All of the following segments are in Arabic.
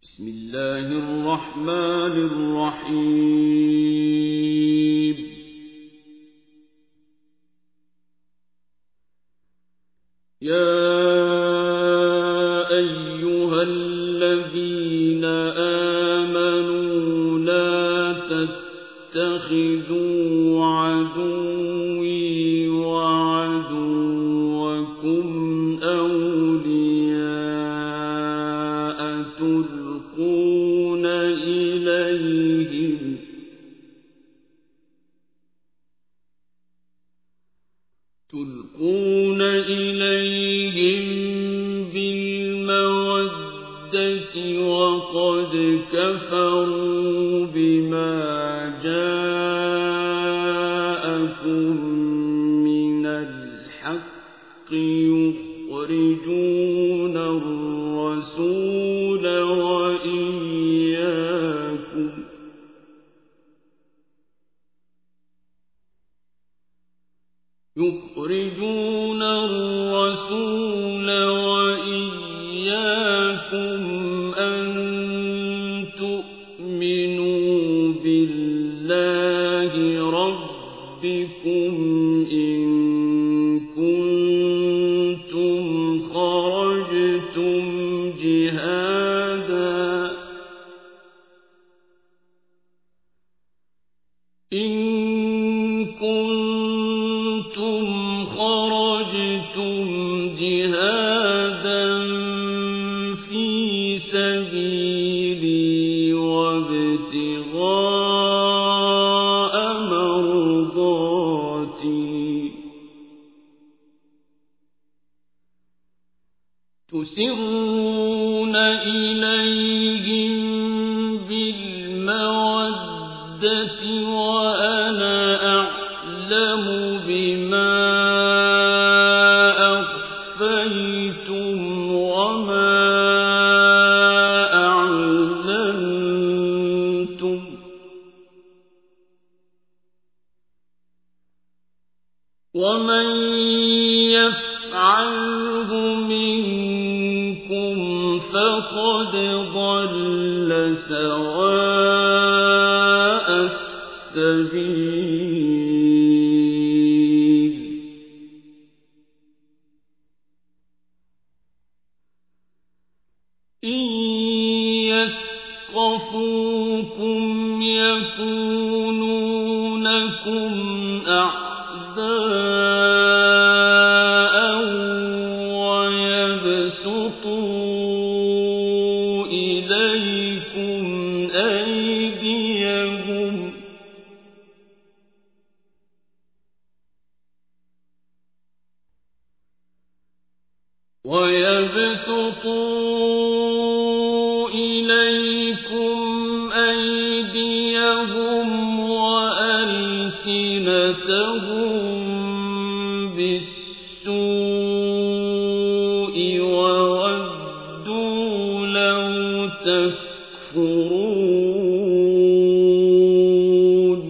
بسم الله الرحمن الرحيم يا أيها الذين آمنوا لا تتخذوا عدوي وعدوكم أولياء تلقون إليهم بالمودة وقد كفروا بما جاءكم من الحق يخرجون الرسول وإياكم أن تؤمنوا بالله ربكم إن كنتم خرجتم جهادا في سبيلي وابتغاء مرضاتي تسرون إليهم بالمودة وأنا أعلم بما أخفيتم وما أعلنتم ومن يفعله منكم فقد ضل سواء السبيل إن يثقفوكم يكونوا لكم أعداء ويبسطوا إليكم أيديهم وألسنتهم بالسوء وودوا لو تكفرون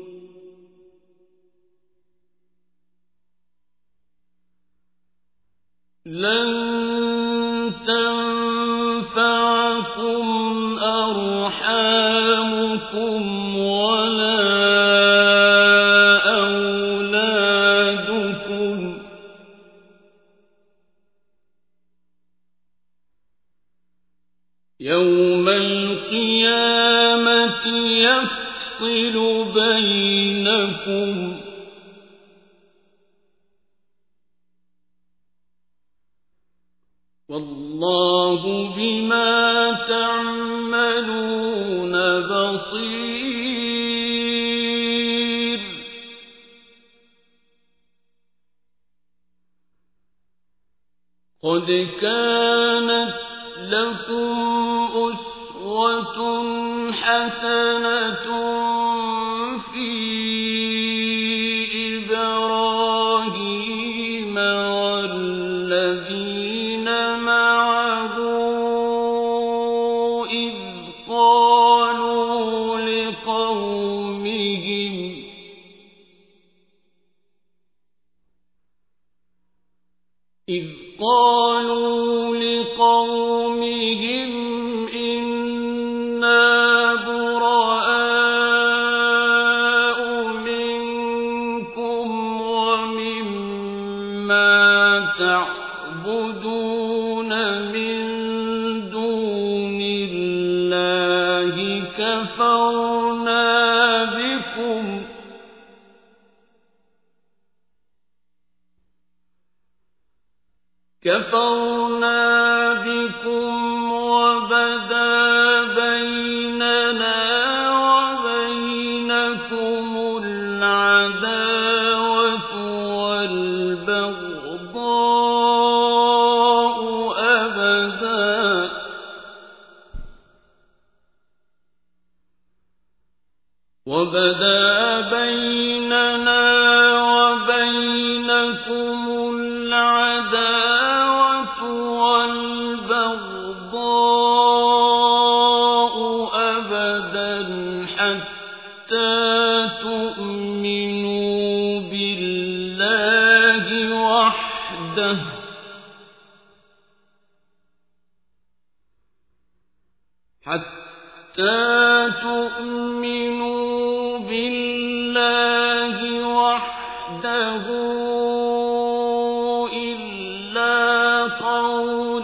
لن تنفعكم أرحامكم ولا أولادكم يوم القيامة يفصل بينكم والله بما تعملون بصير قد كانت لكم أسوة حسنة في إبراهيم والذين معه إذ قالوا لقومهم إنا كفرنا بكم وبدا بيننا وبينكم العداوة والبغضاء أبدا حتى تؤمنوا بالله وحده إلا قول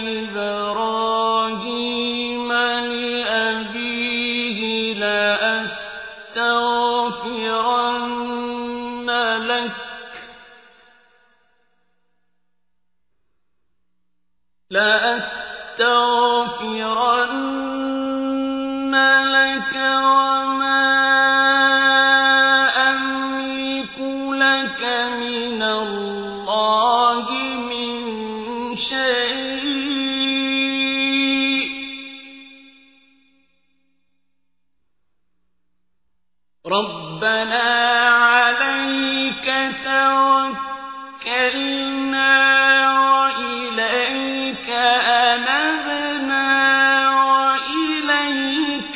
إبراهيم لأبيه لأستغفرن لك وما أملك لك من الله من شيء ربنا عليك توكلنا وإليك أنبنا وإليك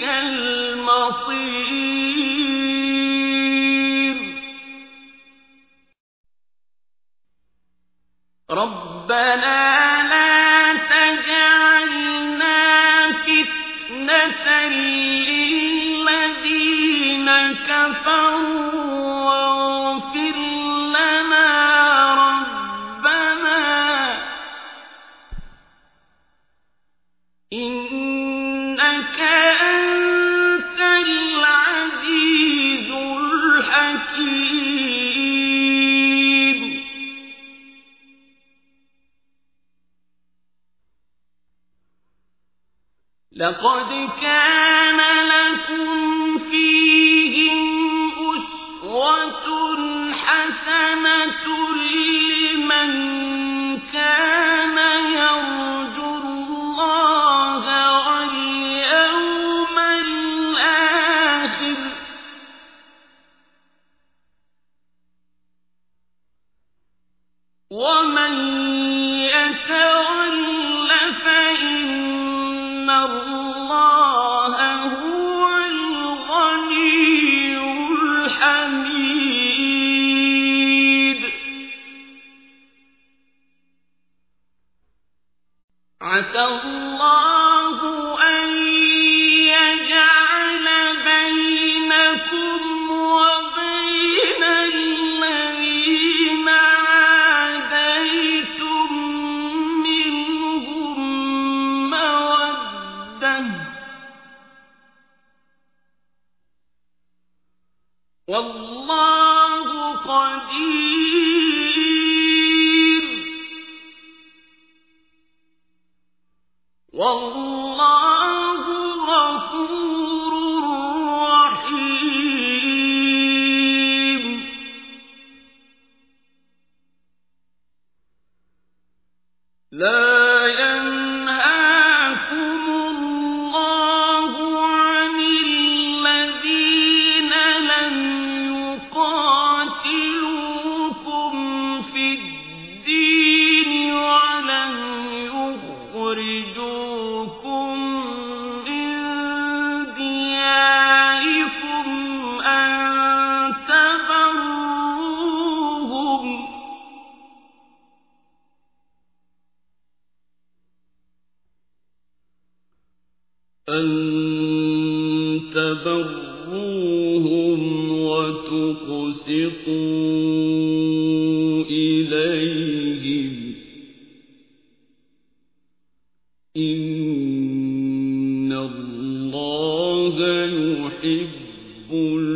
المصير ربنا لا تجعلنا فتنة للذين كفروا واغفر لنا ربنا إنك أنت العزيز الحكيم لقد كان لكم فيهم أسوة حسنة لمن كان يرجو الله واليوم الآخر ومن يتول فإن الله هو الغني الحميد عسى الله أن يجعل بينكم وبين الذين عاديتم منهم مودة والله قدير والله غفور رحيم لا ينهاكم الله عن الذين لم يقاتلوكم في الدين ولم يخرجوكم من دياركم أن تبروهم وتقسطوا إليهم إن الله يحب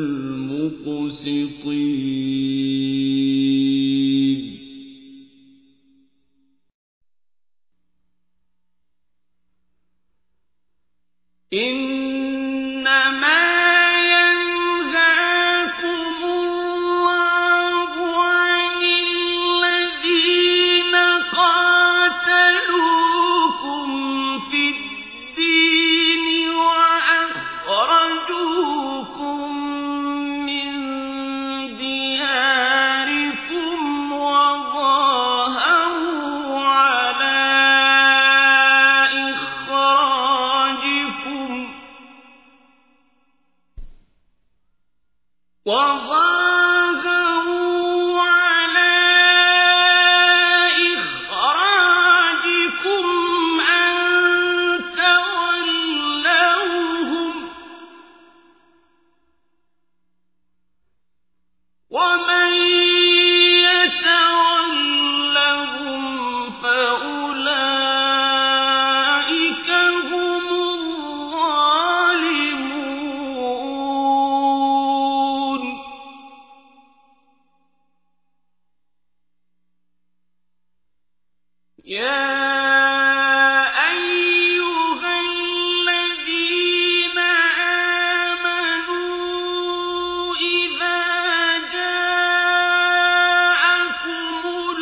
المقسطين إنما ينهاكم الله عن الذين قاتلوكم في الدين وأخرجوكم من دياركم وظاهروا على إخراجكم أن تولوهم ومن يتولهم فأولئك هم الظالمون يا أيها الذين آمنوا إذا جاءكم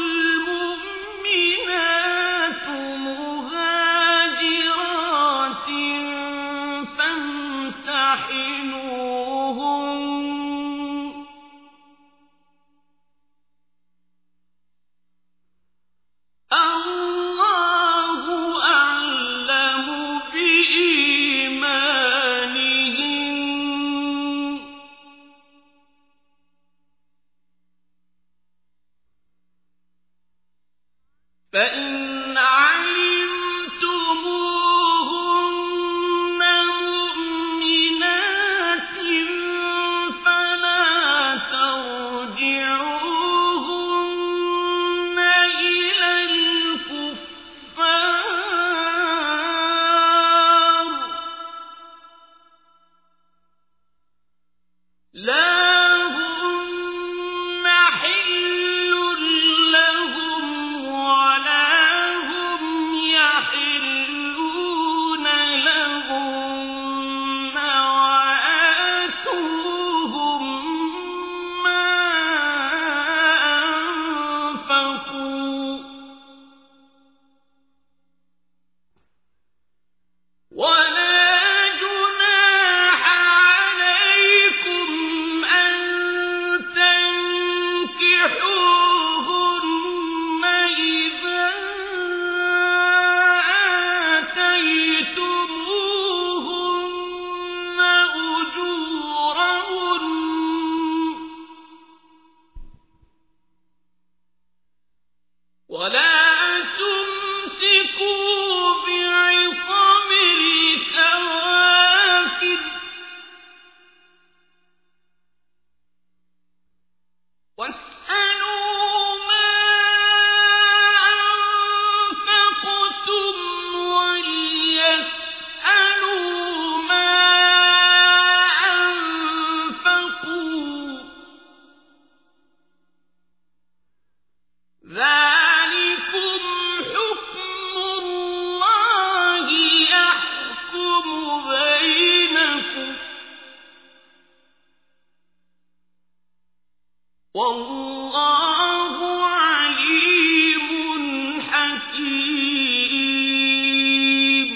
المؤمنات مهاجرات فامتحنوهن الله أعلم بإيمانهن فإن علمتموهن مؤمنات فلا ترجعوهن إلى الكفار لا هن حل لهم ولا هم يحلون لهن وآتوهم ما أنفقوا ولا جناح عليكم أن تنكحوهن إذا آتيتموهن أجورهن ولا تمسكوا بعصم الكوافر واسألوا ما أنفقتم وليسألوا ما أنفقوا ذلكم حكم الله يحكم بينكم والله عليم حكيم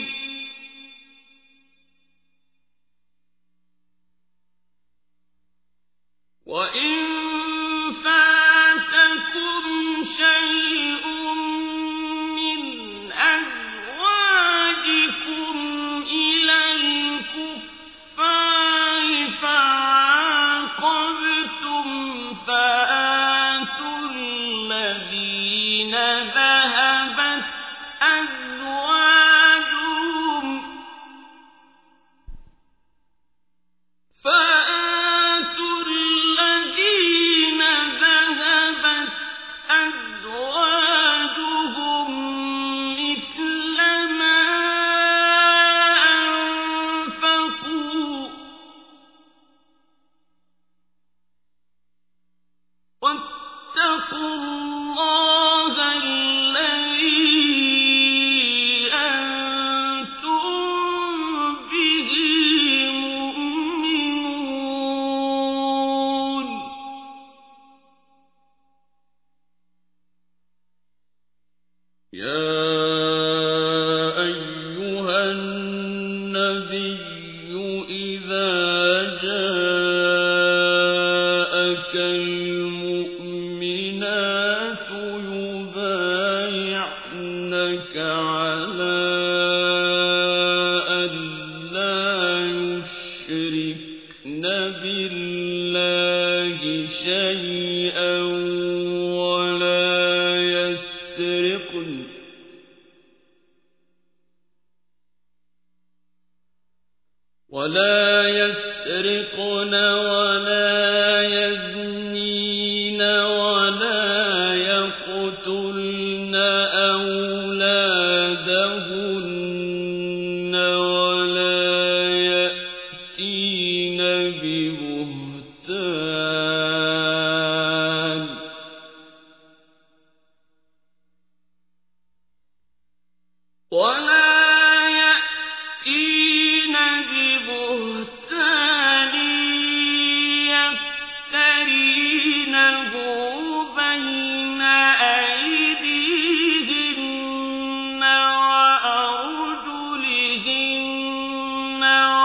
وإن فاتكم شيء من أزواجكم إلى الكفار فعاقبتم فآتوا النبي إذا جاءك المؤمنات يبايعنك على أن لا يشركن بالله شيئا ولا يسرقن ولا يزنين ولا يقتلن أولادهن ولا يأتين ببهتان يفترينه بين أيديهن وأرجلهن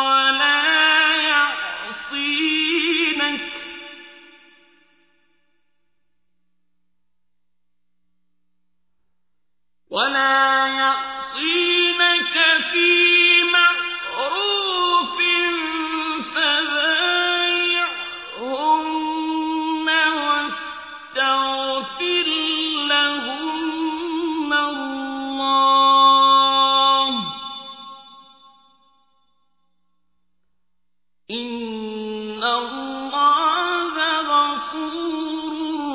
ولا يعصينك في معروف فبايعهن واستغفر لهن الله إن الله غفور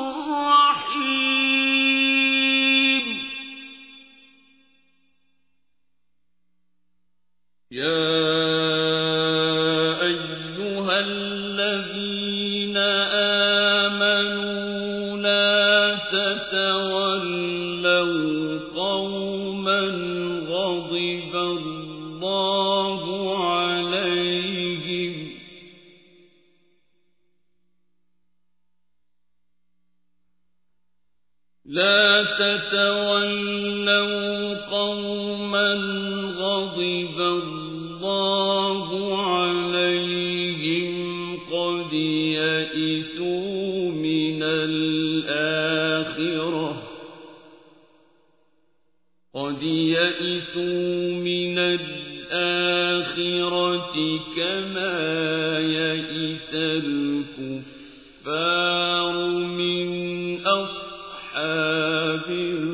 رحيم. يا أيها الذين آمنوا لا تتولوا قوما غضب الله عليهم لا تتولوا قوما غضب الله عليهم قد يئسوا من الآخرة كما يئس الكفار من أصحاب